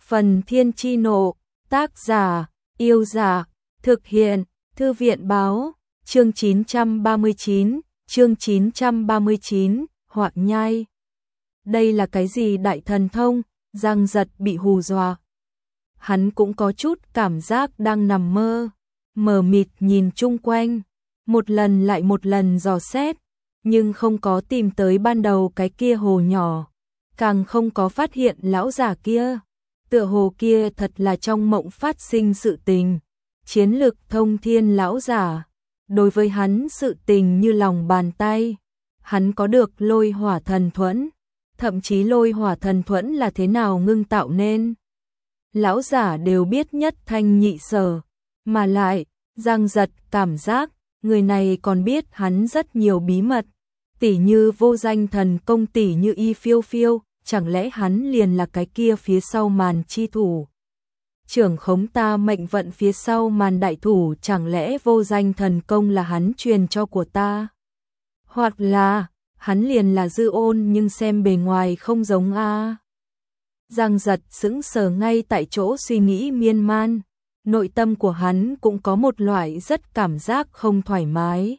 Phần Thiên Chi Nộ, tác giả, Yêu Dạ, thực hiện, Thư viện Báo, chương 939, Họa Nhai. Đây là cái gì đại thần thông? Giang Giật bị hù dọa. Hắn cũng có chút cảm giác đang nằm mơ, mờ mịt nhìn chung quanh, một lần lại một lần dò xét, nhưng không có tìm tới ban đầu cái kia hồ nhỏ, càng không có phát hiện lão giả kia. Tựa hồ kia thật là trong mộng phát sinh sự tình. Chiến lực thông thiên lão giả, đối với hắn sự tình như lòng bàn tay. Hắn có được lôi hỏa thần thuẫn, thậm chí lôi hỏa thần thuẫn là thế nào ngưng tạo nên. Lão giả đều biết nhất thanh nhị sở, mà lại, Giang Giật cảm giác, người này còn biết hắn rất nhiều bí mật, tỉ như vô danh thần công, tỉ như y phiêu phiêu, chẳng lẽ hắn liền là cái kia phía sau màn chi thủ. Trưởng khống ta mệnh vận phía sau màn đại thủ, chẳng lẽ vô danh thần công là hắn truyền cho của ta? Hoặc là, hắn liền là Dư Ôn nhưng xem bề ngoài không giống a. Giang Giật sững sờ ngay tại chỗ suy nghĩ miên man, nội tâm của hắn cũng có một loại rất cảm giác không thoải mái.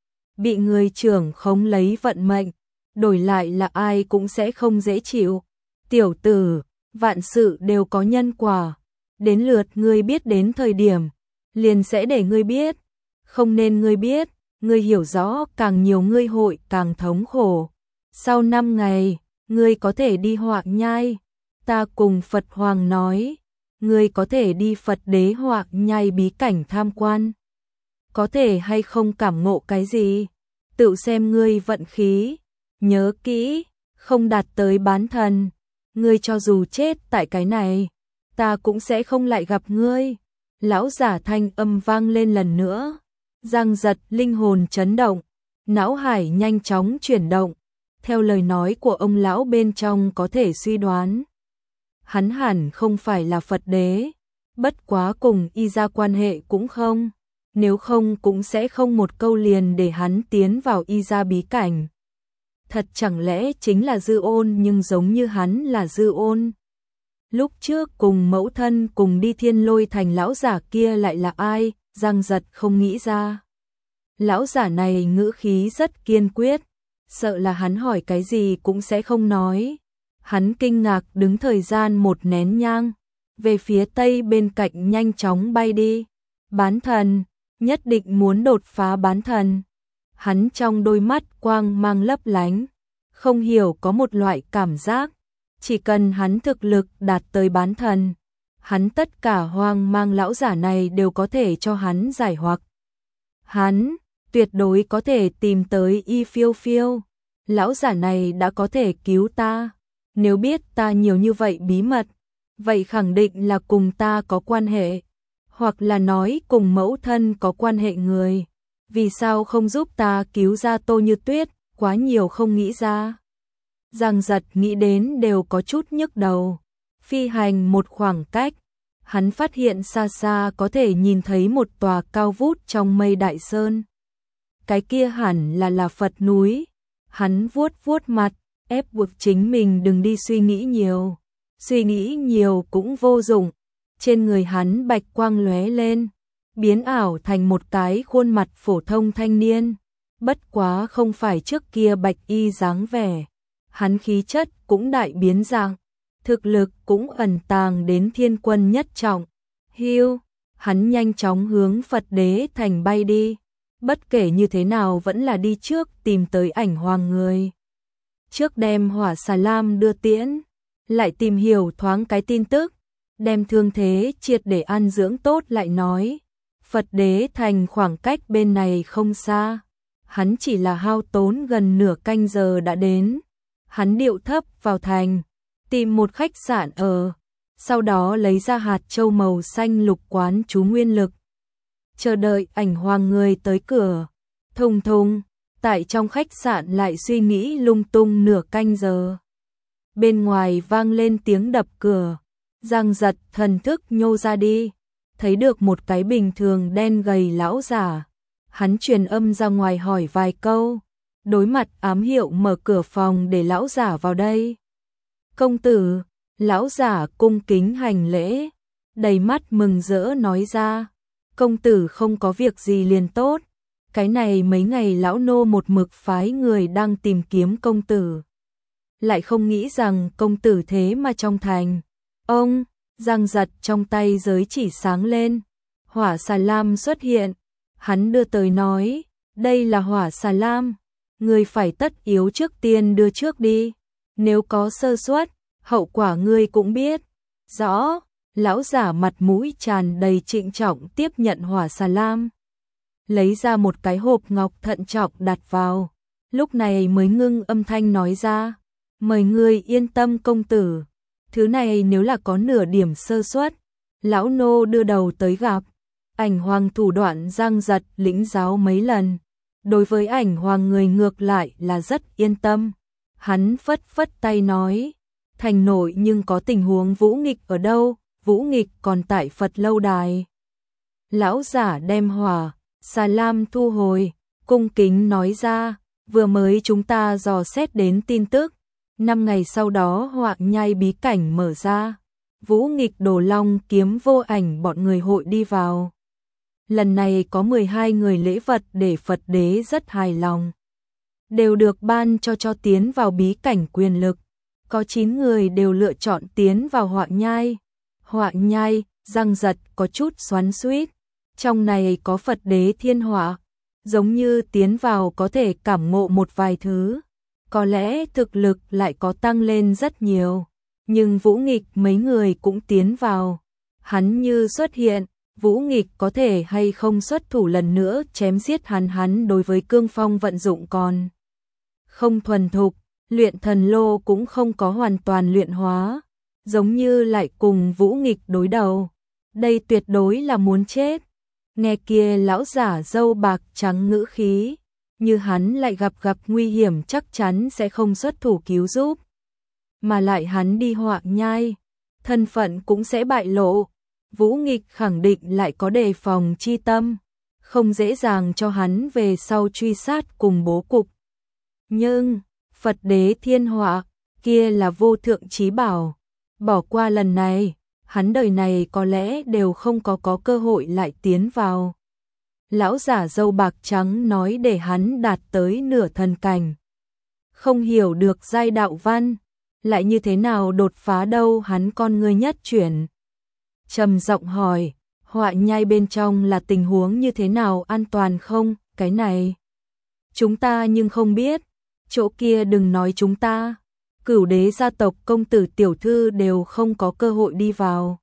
Bị người trưởng khống lấy vận mệnh, đổi lại là ai cũng sẽ không dễ chịu. Tiểu tử, vạn sự đều có nhân quả, đến lượt ngươi biết đến thời điểm, liền sẽ để ngươi biết, không nên ngươi biết, ngươi hiểu rõ càng nhiều ngươi hội càng thống khổ. Sau 5 ngày, ngươi có thể đi Họa Nhai, ta cùng Phật Hoàng nói, ngươi có thể đi Phật Đế Họa Nhai bí cảnh tham quan. Có thể hay không cảm ngộ cái gì, tự xem ngươi vận khí. Nhớ kỹ, không đạt tới bán thần, ngươi cho dù chết tại cái này, ta cũng sẽ không lại gặp ngươi. Lão giả thanh âm vang lên lần nữa. Giang Giật linh hồn chấn động, não hải nhanh chóng chuyển động. Theo lời nói của ông lão bên trong có thể suy đoán, hắn hẳn không phải là Phật Đế, bất quá cùng y ra quan hệ cũng không, nếu không cũng sẽ không một câu liền để hắn tiến vào y ra bí cảnh. Thật chẳng lẽ chính là Dư Ôn nhưng giống như hắn là Dư Ôn? Lúc trước cùng mẫu thân cùng đi Thiên Lôi Thành lão giả kia lại là ai? Giang Giật không nghĩ ra. Lão giả này ngữ khí rất kiên quyết, sợ là hắn hỏi cái gì cũng sẽ không nói. Hắn kinh ngạc đứng thời gian một nén nhang, về phía tây bên cạnh nhanh chóng bay đi. Bán thần, nhất định muốn đột phá bán thần. Hắn trong đôi mắt quang mang lấp lánh, không hiểu có một loại cảm giác, chỉ cần hắn thực lực đạt tới bán thần, hắn tất cả hoang mang lão giả này đều có thể cho hắn giải hoặc. Hắn tuyệt đối có thể tìm tới y phiêu phiêu, lão giả này đã có thể cứu ta, nếu biết ta nhiều như vậy bí mật, vậy khẳng định là cùng ta có quan hệ, hoặc là nói cùng mẫu thân có quan hệ người. Vì sao không giúp ta cứu ra Tô Như Tuyết, quá nhiều không nghĩ ra. Giang Giật nghĩ đến đều có chút nhức đầu. Phi hành một khoảng cách, hắn phát hiện xa xa có thể nhìn thấy một tòa cao vút trong mây đại sơn. Cái kia hẳn là Phật núi. Hắn vuốt vuốt mặt, ép buộc chính mình đừng đi suy nghĩ nhiều. Suy nghĩ nhiều cũng vô dụng. Trên người hắn bạch quang lóe lên, biến ảo thành một cái khuôn mặt phổ thông thanh niên, bất quá không phải trước kia bạch y dáng vẻ, hắn khí chất cũng đại biến dạng, thực lực cũng ẩn tàng đến thiên quân nhất trọng. Hiu, hắn nhanh chóng hướng Phật Đế Thành bay đi, bất kể như thế nào vẫn là đi trước tìm tới Ảnh Hoàng người. Trước đem Hỏa Xà Lam đưa tiễn, lại tìm hiểu thoáng cái tin tức, đem thương thế triệt để ăn dưỡng tốt lại nói. Phật Đế Thành khoảng cách bên này không xa, hắn chỉ là hao tốn gần nửa canh giờ đã đến. Hắn điệu thấp vào thành, tìm một khách sạn ở, sau đó lấy ra hạt châu màu xanh lục quán chú nguyên lực. Chờ đợi Ảnh Hoàng người tới cửa, thùng thùng, tại trong khách sạn lại suy nghĩ lung tung nửa canh giờ. Bên ngoài vang lên tiếng đập cửa, Giang Giật thần thức nhô ra đi. Thấy được một cái bình thường đen gầy lão giả, hắn truyền âm ra ngoài hỏi vài câu, đối mặt ám hiệu mở cửa phòng để lão giả vào đây. Công tử, Lão giả cung kính hành lễ, đầy mắt mừng rỡ nói ra, công tử không có việc gì liền tốt, cái này mấy ngày lão nô một mực phái người đang tìm kiếm công tử. Lại không nghĩ rằng công tử thế mà trong thành. Ông, giang giật trong tay giới chỉ sáng lên, hỏa xà lam xuất hiện, hắn đưa tới nói, đây là hỏa xà lam, ngươi phải tất yếu trước tiên đưa trước đi, nếu có sơ suất, hậu quả ngươi cũng biết. Rõ, lão giả mặt mũi tràn đầy trịnh trọng tiếp nhận hỏa xà lam. Lấy ra một cái hộp ngọc thận trọng đặt vào, lúc này mới ngưng âm thanh nói ra, mời ngươi yên tâm công tử, thứ này nếu là có nửa điểm sơ suất, lão nô đưa đầu tới gặp. Ảnh hoàng thủ đoạn giang giật lĩnh giáo mấy lần, đối với ảnh hoàng người ngược lại là rất yên tâm. Hắn phất phất tay nói, thành nội nhưng có tình huống Vũ Nghịch ở đâu, Vũ Nghịch còn tại Phật lâu đài. Lão giả đem hỏa xà lam thu hồi, cung kính nói ra, vừa mới chúng ta dò xét đến tin tức, 5 ngày sau đó Hoạng Nhai bí cảnh mở ra, Vũ Nghịch Đồ Long Kiếm Vô Ảnh bọn người hội đi vào. Lần này có 12 người lễ vật để Phật đế rất hài lòng, đều được ban cho tiến vào bí cảnh quyền lực, có 9 người đều lựa chọn tiến vào Hoạng Nhai. Hoạng Nhai, Giang Giật có chút xoắn xuýt, trong này có Phật đế thiên hỏa, giống như tiến vào có thể cảm ngộ một vài thứ, có lẽ thực lực lại có tăng lên rất nhiều, nhưng Vũ Nghịch mấy người cũng tiến vào, hắn như xuất hiện, Vũ Nghịch có thể hay không xuất thủ lần nữa chém giết hắn đối với cương phong vận dụng còn không thuần thục, luyện thần lô cũng không có hoàn toàn luyện hóa, giống như lại cùng Vũ Nghịch đối đầu, đây tuyệt đối là muốn chết. Nghe kia lão giả râu bạc trắng ngữ khí, như hắn lại gặp nguy hiểm chắc chắn sẽ không xuất thủ cứu giúp, mà lại hắn đi Hoạng Nhai, thân phận cũng sẽ bại lộ, Vũ Nghịch khẳng định lại có đề phòng chi tâm, không dễ dàng cho hắn về sau truy sát cùng bố cục. Nhưng, Phật đế thiên họa, kia là vô thượng chí bảo, bỏ qua lần này, hắn đời này có lẽ đều không có cơ hội lại tiến vào. Lão giả râu bạc trắng nói để hắn đạt tới nửa thần cảnh. Không hiểu được giai đạo văn, lại như thế nào đột phá đâu, hắn con ngươi nhất chuyển. Trầm giọng hỏi, Hoạng Nhai bên trong là tình huống như thế nào, an toàn không, cái này chúng ta nhưng không biết, chỗ kia đừng nói chúng ta, Cửu đế gia tộc công tử tiểu thư đều không có cơ hội đi vào.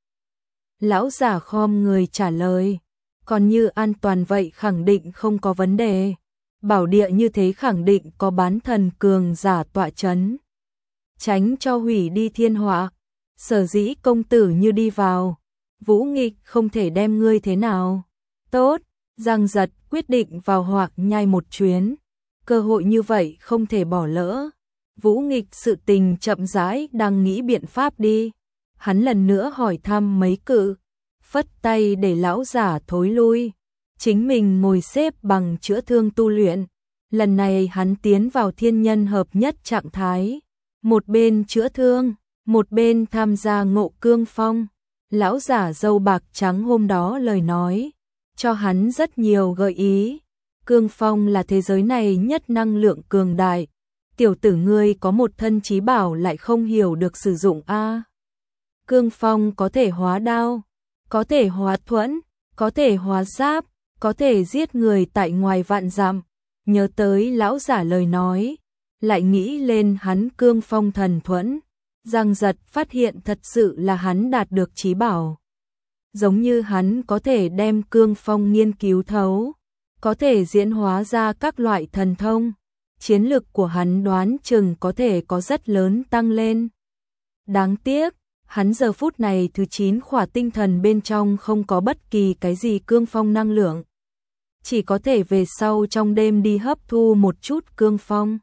Lão giả khom người trả lời, còn như an toàn vậy khẳng định không có vấn đề, bảo địa như thế khẳng định có bán thần cường giả tọa chấn, tránh cho hủy đi thiên họa, sở dĩ công tử như đi vào, Vũ Nghịch không thể đem ngươi thế nào. Tốt, Giang Giật quyết định vào Hoạng Nhai một chuyến, cơ hội như vậy không thể bỏ lỡ. Vũ Nghịch sự tình chậm rãi đang nghĩ biện pháp đi. Hắn lần nữa hỏi thăm mấy cự, phất tay để lão giả thối lui, chính mình ngồi xếp bằng chữa thương tu luyện. Lần này hắn tiến vào thiên nhân hợp nhất trạng thái, một bên chữa thương, một bên tham gia ngộ cương phong. Lão giả râu bạc trắng hôm đó lời nói, cho hắn rất nhiều gợi ý. Cương phong là thế giới này nhất năng lượng cường đại. Tiểu tử ngươi có một thân chí bảo lại không hiểu được sử dụng a. Cương phong có thể hóa đao, có thể hóa thuẫn, có thể hóa giáp, có thể giết người tại ngoài vạn dặm. Nhớ tới lão giả lời nói, lại nghĩ lên hắn cương phong thần thuẫn. Giang Giật phát hiện thật sự là hắn đạt được chí bảo. Giống như hắn có thể đem cương phong nghiên cứu thấu, có thể diễn hóa ra các loại thần thông. Chiến lực của hắn đoán chừng có thể có rất lớn tăng lên. Đáng tiếc, hắn giờ phút này thứ 9 khỏa tinh thần bên trong không có bất kỳ cái gì cương phong năng lượng. Chỉ có thể về sau trong đêm đi hấp thu một chút cương phong.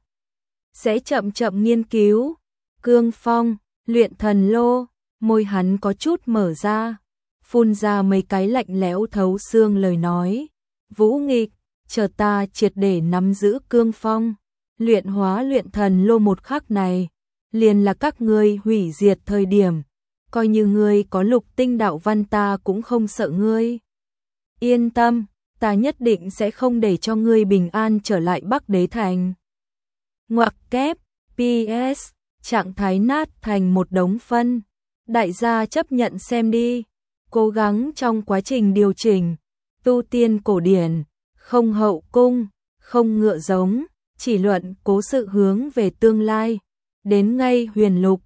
Sẽ chậm chậm nghiên cứu. Cương phong, luyện thần lô, môi hắn có chút mở ra, phun ra mấy cái lạnh lẽo thấu xương lời nói. Vũ Nghịch, chờ ta triệt để nắm giữ cương phong, luyện hóa luyện thần lô một khắc này, liền là các ngươi hủy diệt thời điểm, coi như ngươi có lục tinh đạo văn ta cũng không sợ ngươi. Yên tâm, ta nhất định sẽ không để cho ngươi bình an trở lại Bắc Đế Thành. Ngoặc kép, PS, trạng thái nát thành một đống phân. Đại gia chấp nhận xem đi, cố gắng trong quá trình điều chỉnh, tu tiên cổ điển, không hậu cung, không ngựa giống, chỉ luận cố sự hướng về tương lai, đến ngay huyền lục,